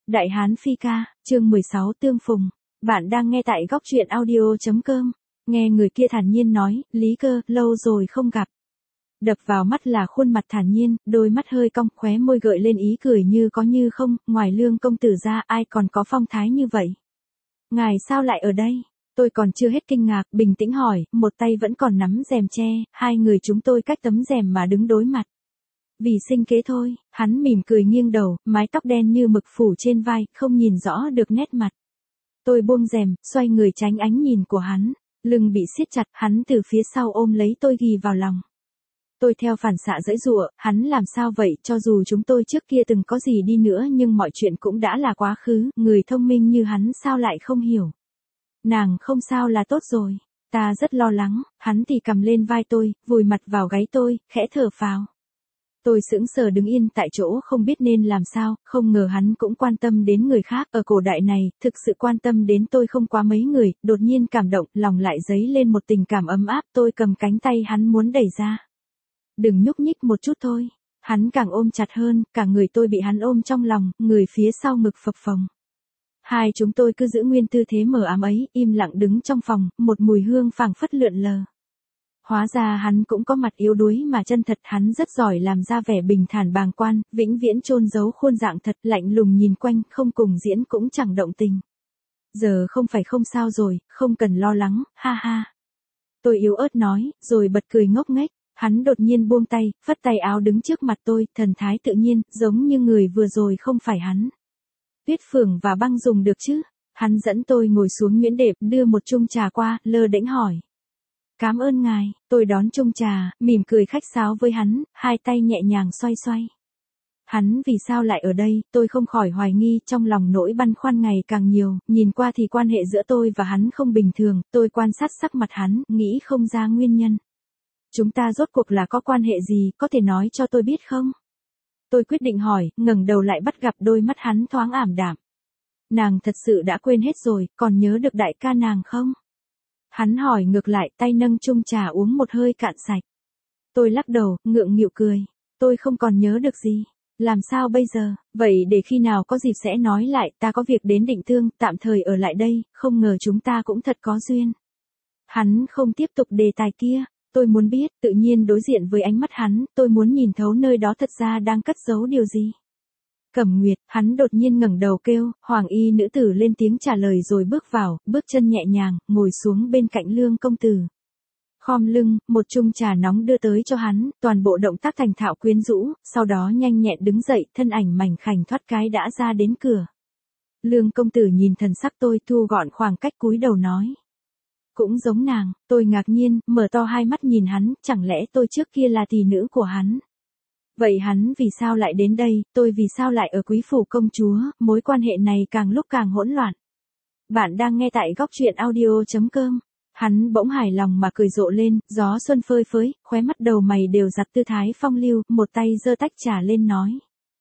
Đại Hán Phi Ca, chương 16 Tương Phùng. Bạn đang nghe tại góc truyện audio.com. Nghe người kia thản nhiên nói, Lý Cơ, lâu rồi không gặp. Đập vào mắt là khuôn mặt thản nhiên, đôi mắt hơi cong, khóe môi gợi lên ý cười như có như không, ngoài Lương công tử ra ai còn có phong thái như vậy. Ngài sao lại ở đây? Tôi còn chưa hết kinh ngạc, bình tĩnh hỏi, một tay vẫn còn nắm rèm tre, hai người chúng tôi cách tấm rèm mà đứng đối mặt. Vì sinh kế thôi, hắn mỉm cười nghiêng đầu, mái tóc đen như mực phủ trên vai, không nhìn rõ được nét mặt. Tôi buông rèm, xoay người tránh ánh nhìn của hắn, lưng bị siết chặt, hắn từ phía sau ôm lấy tôi ghì vào lòng. Tôi theo phản xạ giãy giụa, hắn làm sao vậy, cho dù chúng tôi trước kia từng có gì đi nữa nhưng mọi chuyện cũng đã là quá khứ, người thông minh như hắn sao lại không hiểu. Nàng không sao là tốt rồi, ta rất lo lắng, hắn thì cầm lên vai tôi, vùi mặt vào gáy tôi, khẽ thở phào. Tôi sững sờ đứng yên tại chỗ không biết nên làm sao, không ngờ hắn cũng quan tâm đến người khác, ở cổ đại này, thực sự quan tâm đến tôi không quá mấy người, đột nhiên cảm động, lòng lại dấy lên một tình cảm ấm áp, tôi cầm cánh tay hắn muốn đẩy ra. Đừng nhúc nhích một chút thôi, hắn càng ôm chặt hơn, cả người tôi bị hắn ôm trong lòng, người phía sau ngực phập phồng. Hai chúng tôi cứ giữ nguyên tư thế mờ ám ấy, im lặng đứng trong phòng, một mùi hương phảng phất lượn lờ. Hóa ra hắn cũng có mặt yếu đuối mà chân thật, hắn rất giỏi làm ra vẻ bình thản bàng quan, vĩnh viễn chôn giấu khuôn dạng thật, lạnh lùng nhìn quanh, không cùng diễn cũng chẳng động tình. Giờ không phải không sao rồi, không cần lo lắng, ha ha. Tôi yếu ớt nói, rồi bật cười ngốc nghếch, hắn đột nhiên buông tay, phất tay áo đứng trước mặt tôi, thần thái tự nhiên, giống như người vừa rồi không phải hắn. Tuyết phường và băng dùng được chứ? Hắn dẫn tôi ngồi xuống nhuyễn đệm, đưa một chung trà qua, lơ đễnh hỏi. Cảm ơn ngài, tôi đón chung trà, mỉm cười khách sáo với hắn, hai tay nhẹ nhàng xoay xoay. Hắn vì sao lại ở đây, tôi không khỏi hoài nghi, trong lòng nỗi băn khoăn ngày càng nhiều, nhìn qua thì quan hệ giữa tôi và hắn không bình thường, tôi quan sát sắc mặt hắn, nghĩ không ra nguyên nhân. Chúng ta rốt cuộc là có quan hệ gì, có thể nói cho tôi biết không? Tôi quyết định hỏi, ngẩng đầu lại bắt gặp đôi mắt hắn thoáng ảm đạm. Nàng thật sự đã quên hết rồi, còn nhớ được đại ca nàng không? Hắn hỏi ngược lại, tay nâng chung trà uống một hơi cạn sạch. Tôi lắc đầu, ngượng nghịu cười. Tôi không còn nhớ được gì. Làm sao bây giờ? Vậy để khi nào có dịp sẽ nói lại, ta có việc đến Định Thương, tạm thời ở lại đây, không ngờ chúng ta cũng thật có duyên. Hắn không tiếp tục đề tài kia. Tôi muốn biết, tự nhiên đối diện với ánh mắt hắn, tôi muốn nhìn thấu nơi đó thật ra đang cất giấu điều gì. Cẩm Nguyệt, hắn đột nhiên ngẩng đầu kêu, Hoàng y nữ tử lên tiếng trả lời rồi bước vào, bước chân nhẹ nhàng, ngồi xuống bên cạnh Lương công tử. Khom lưng, một chung trà nóng đưa tới cho hắn, toàn bộ động tác thành thạo quyến rũ, sau đó nhanh nhẹn đứng dậy, thân ảnh mảnh khảnh thoát cái đã ra đến cửa. Lương công tử nhìn thần sắc tôi, thu gọn khoảng cách cúi đầu nói. Cũng giống nàng, tôi ngạc nhiên, mở to hai mắt nhìn hắn, chẳng lẽ tôi trước kia là tỷ nữ của hắn? Vậy hắn vì sao lại đến đây, tôi vì sao lại ở Quý phủ công chúa, mối quan hệ này càng lúc càng hỗn loạn. Bạn đang nghe tại góc truyện audio.com. Hắn bỗng hài lòng mà cười rộ lên, gió xuân phơi phới, khóe mắt đầu mày đều giặt tư thái phong lưu, một tay giơ tách trà lên nói.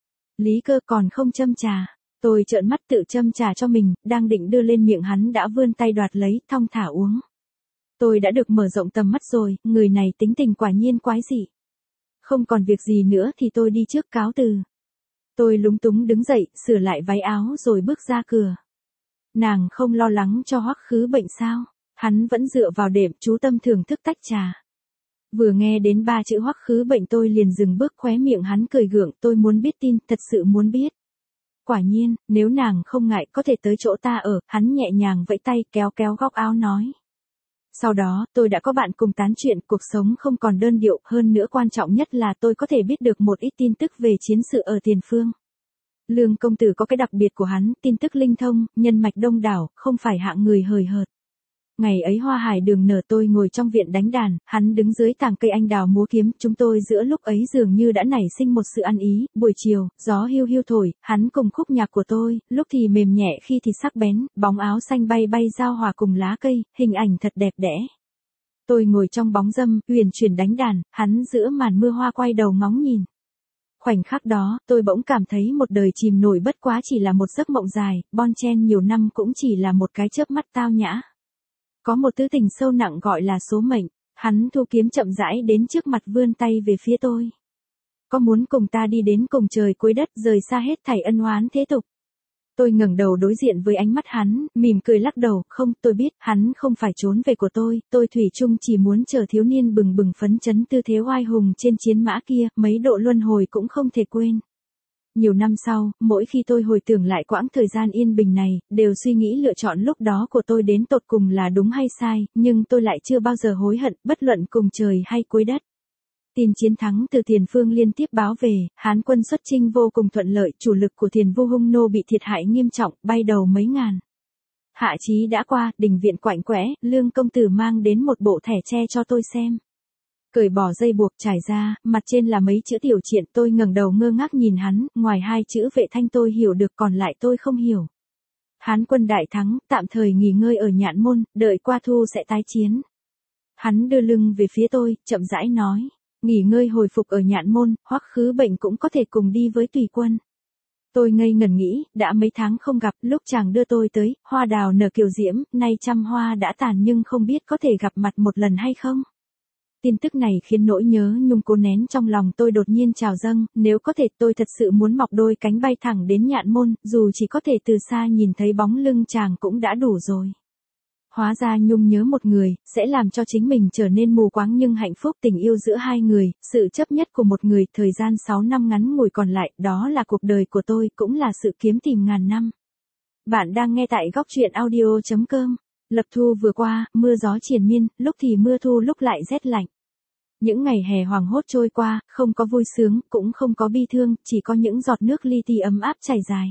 Lý Cơ còn không châm trà. Tôi trợn mắt tự châm trà cho mình, đang định đưa lên miệng hắn đã vươn tay đoạt lấy, thong thả uống. Tôi đã được mở rộng tầm mắt rồi, người này tính tình quả nhiên quái dị. Không còn việc gì nữa thì tôi đi trước cáo từ. Tôi lúng túng đứng dậy, sửa lại váy áo rồi bước ra cửa. Nàng không lo lắng cho Hoắc Khứ Bệnh sao? Hắn vẫn dựa vào đệm chú tâm thưởng thức tách trà. Vừa nghe đến 3 chữ Hoắc Khứ Bệnh tôi liền dừng bước, khóe miệng hắn cười gượng, tôi muốn biết tin, thật sự muốn biết. Quả nhiên, nếu nàng không ngại có thể tới chỗ ta ở, hắn nhẹ nhàng vẫy tay kéo kéo góc áo nói. Sau đó, tôi đã có bạn cùng tán chuyện, cuộc sống không còn đơn điệu, hơn nữa quan trọng nhất là tôi có thể biết được một ít tin tức về chiến sự ở tiền phương. Lương công tử có cái đặc biệt của hắn, tin tức linh thông, nhân mạch đông đảo, không phải hạng người hời hợt. Ngày ấy hoa hải đường nở, tôi ngồi trong viện đánh đàn, hắn đứng dưới tàng cây anh đào múa kiếm, chúng tôi giữa lúc ấy dường như đã nảy sinh một sự ăn ý, buổi chiều, gió hiu hiu thổi, hắn cùng khúc nhạc của tôi, lúc thì mềm nhẹ khi thì sắc bén, bóng áo xanh bay bay giao hòa cùng lá cây, hình ảnh thật đẹp đẽ. Tôi ngồi trong bóng râm, huyền chuyển đánh đàn, hắn giữa màn mưa hoa quay đầu ngóng nhìn. Khoảnh khắc đó, tôi bỗng cảm thấy một đời chìm nổi bất quá chỉ là một giấc mộng dài, bon chen nhiều năm cũng chỉ là một cái chớp mắt tao nhã. Có một thứ tình sâu nặng gọi là số mệnh, hắn thu kiếm chậm rãi đến trước mặt vươn tay về phía tôi. Có muốn cùng ta đi đến cùng trời cuối đất, rời xa hết thảy ân oán thế tục? Tôi ngẩng đầu đối diện với ánh mắt hắn, mỉm cười lắc đầu, không, tôi biết, hắn không phải trốn về của tôi thủy chung chỉ muốn chờ thiếu niên bừng bừng phấn chấn tư thế oai hùng trên chiến mã kia, mấy độ luân hồi cũng không thể quên. Nhiều năm sau, mỗi khi tôi hồi tưởng lại quãng thời gian yên bình này, đều suy nghĩ lựa chọn lúc đó của tôi đến tột cùng là đúng hay sai, nhưng tôi lại chưa bao giờ hối hận, bất luận cùng trời hay cuối đất. Tin chiến thắng từ Tiền Phương liên tiếp báo về, Hán quân xuất chinh vô cùng thuận lợi, chủ lực của Thiền Vu Hung Nô bị thiệt hại nghiêm trọng, bay đầu mấy ngàn. Hạ chí đã qua, đình viện quạnh quẽ, Lương công tử mang đến một bộ thẻ tre cho tôi xem. Cởi bỏ dây buộc trải ra, mặt trên là mấy chữ tiểu triện, tôi ngẩng đầu ngơ ngác nhìn hắn, ngoài hai chữ Vệ Thanh tôi hiểu được còn lại tôi không hiểu. Hán quân đại thắng, tạm thời nghỉ ngơi ở Nhạn Môn, đợi qua thu sẽ tái chiến. Hắn đưa lưng về phía tôi, chậm rãi nói. Nghỉ ngơi hồi phục ở Nhạn Môn, Hoắc Khứ Bệnh cũng có thể cùng đi với tùy quân. Tôi ngây ngẩn nghĩ, đã mấy tháng không gặp, lúc chàng đưa tôi tới, hoa đào nở kiều diễm, nay trăm hoa đã tàn nhưng không biết có thể gặp mặt một lần hay không. Tin tức này khiến nỗi nhớ nhung cố nén trong lòng tôi đột nhiên trào dâng, nếu có thể tôi thật sự muốn mọc đôi cánh bay thẳng đến Nhạn Môn, dù chỉ có thể từ xa nhìn thấy bóng lưng chàng cũng đã đủ rồi. Hóa ra nhung nhớ một người, sẽ làm cho chính mình trở nên mù quáng nhưng hạnh phúc tình yêu giữa hai người, sự chấp nhất của một người, thời gian 6 năm ngắn ngủi còn lại, đó là cuộc đời của tôi, cũng là sự kiếm tìm ngàn năm. Bạn đang nghe tại góc truyện audio.com. Lập thu vừa qua, mưa gió triền miên, lúc thì mưa thu lúc lại rét lạnh. Những ngày hè hoàng hốt trôi qua, không có vui sướng, cũng không có bi thương, chỉ có những giọt nước li ti ấm áp chảy dài.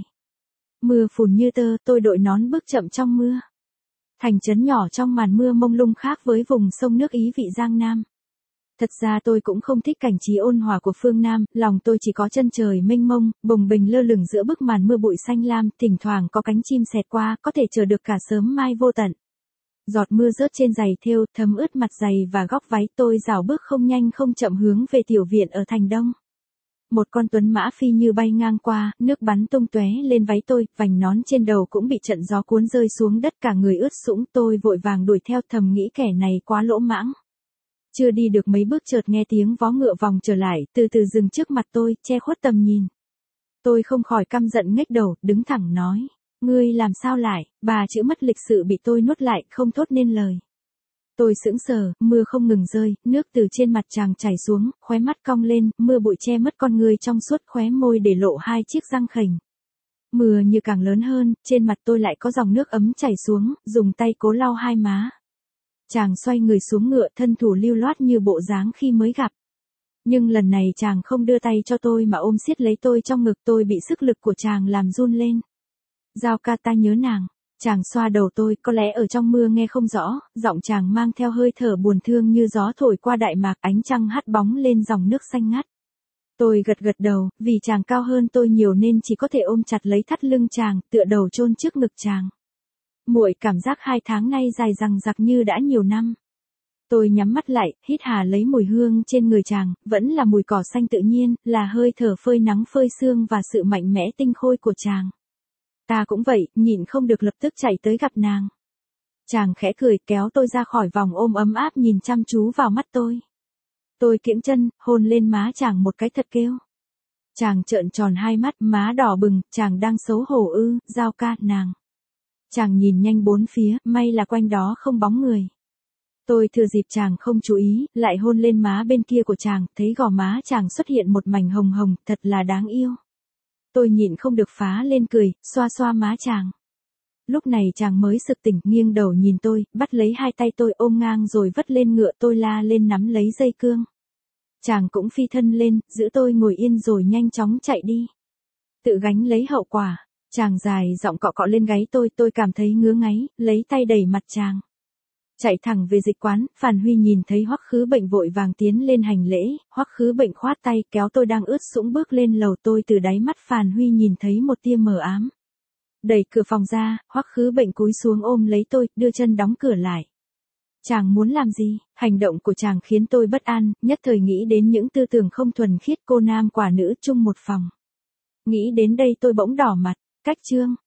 Mưa phùn như tơ, tôi đội nón bước chậm trong mưa. Thành trấn nhỏ trong màn mưa mông lung khác với vùng sông nước Ý vị Giang Nam. Thật ra tôi cũng không thích cảnh trí ôn hòa của phương Nam, lòng tôi chỉ có chân trời mênh mông, bồng bềnh lơ lửng giữa bức màn mưa bụi xanh lam, thỉnh thoảng có cánh chim xẹt qua, có thể chờ được cả sớm mai vô tận. Giọt mưa rớt trên giày thêu, thấm ướt mặt giày và góc váy, tôi rảo bước không nhanh không chậm hướng về tiểu viện ở thành Đông. Một con tuấn mã phi như bay ngang qua, nước bắn tung tóe lên váy tôi, vành nón trên đầu cũng bị trận gió cuốn rơi xuống đất, cả người ướt sũng, tôi vội vàng đuổi theo, thầm nghĩ kẻ này quá lỗ mãng. Chưa đi được mấy bước chợt nghe tiếng vó ngựa vòng trở lại, từ từ dừng trước mặt tôi, che khuất tầm nhìn. Tôi không khỏi căm giận nghếch đầu, đứng thẳng nói, ngươi làm sao lại, bà chữ mất lịch sự bị tôi nuốt lại, không thốt nên lời. Tôi sững sờ, mưa không ngừng rơi, nước từ trên mặt chàng chảy xuống, khóe mắt cong lên, mưa bụi che mất con người trong suốt, khóe môi để lộ hai chiếc răng khểnh. Mưa như càng lớn hơn, trên mặt tôi lại có dòng nước ấm chảy xuống, dùng tay cố lau hai má. Chàng xoay người xuống ngựa, thân thủ lưu loát như bộ dáng khi mới gặp. Nhưng lần này chàng không đưa tay cho tôi mà ôm siết lấy tôi trong ngực, tôi bị sức lực của chàng làm run lên. Giao ca, ta nhớ nàng. Chàng xoa đầu tôi, có lẽ ở trong mưa nghe không rõ, giọng chàng mang theo hơi thở buồn thương như gió thổi qua đại mạc, ánh trăng hắt bóng lên dòng nước xanh ngắt. Tôi gật gật đầu, vì chàng cao hơn tôi nhiều nên chỉ có thể ôm chặt lấy thắt lưng chàng, tựa đầu chôn trước ngực chàng. Muội cảm giác 2 tháng nay dài dằng dặc như đã nhiều năm. Tôi nhắm mắt lại, hít hà lấy mùi hương trên người chàng, vẫn là mùi cỏ xanh tự nhiên, là hơi thở phơi nắng phơi sương và sự mạnh mẽ tinh khôi của chàng. Ta cũng vậy, nhịn không được lập tức chạy tới gặp nàng. Chàng khẽ cười, kéo tôi ra khỏi vòng ôm ấm áp, nhìn chăm chú vào mắt tôi. Tôi kiễng chân, hôn lên má chàng một cái thật kêu. Chàng trợn tròn hai mắt, má đỏ bừng, chàng đang xấu hổ ư, Giao ca, nàng. Chàng nhìn nhanh bốn phía, may là quanh đó không bóng người. Tôi thừa dịp chàng không chú ý, lại hôn lên má bên kia của chàng, thấy gò má chàng xuất hiện một mảnh hồng hồng, thật là đáng yêu. Tôi nhịn không được phá lên cười, xoa xoa má chàng. Lúc này chàng mới sực tỉnh, nghiêng đầu nhìn tôi, bắt lấy hai tay tôi ôm ngang rồi vất lên ngựa, tôi la lên nắm lấy dây cương. Chàng cũng phi thân lên, giữ tôi ngồi yên rồi nhanh chóng chạy đi. Tự gánh lấy hậu quả, chàng dài giọng cọ cọ lên gáy tôi cảm thấy ngứa ngáy, lấy tay đẩy mặt chàng. Chạy thẳng về dịch quán, Phàn Huy nhìn thấy Hoắc Khứ Bệnh vội vàng tiến lên hành lễ, Hoắc Khứ Bệnh khoát tay kéo tôi đang ướt sũng bước lên lầu, tôi từ đáy mắt Phàn Huy nhìn thấy một tia mờ ám. Đẩy cửa phòng ra, Hoắc Khứ Bệnh cúi xuống ôm lấy tôi, đưa chân đóng cửa lại. Chàng muốn làm gì? Hành động của chàng khiến tôi bất an, nhất thời nghĩ đến những tư tưởng không thuần khiết, cô nam quả nữ chung một phòng. Nghĩ đến đây tôi bỗng đỏ mặt, cách chương.